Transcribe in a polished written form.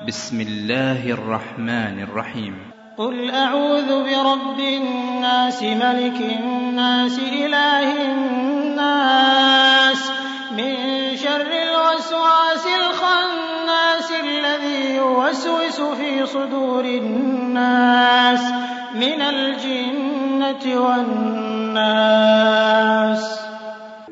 بسم الله الرحمن الرحيم. قل أعوذ برب الناس ملك الناس إله الناس من شر الوسواس الخناس الذي يوسوس في صدور الناس من الجنة والناس.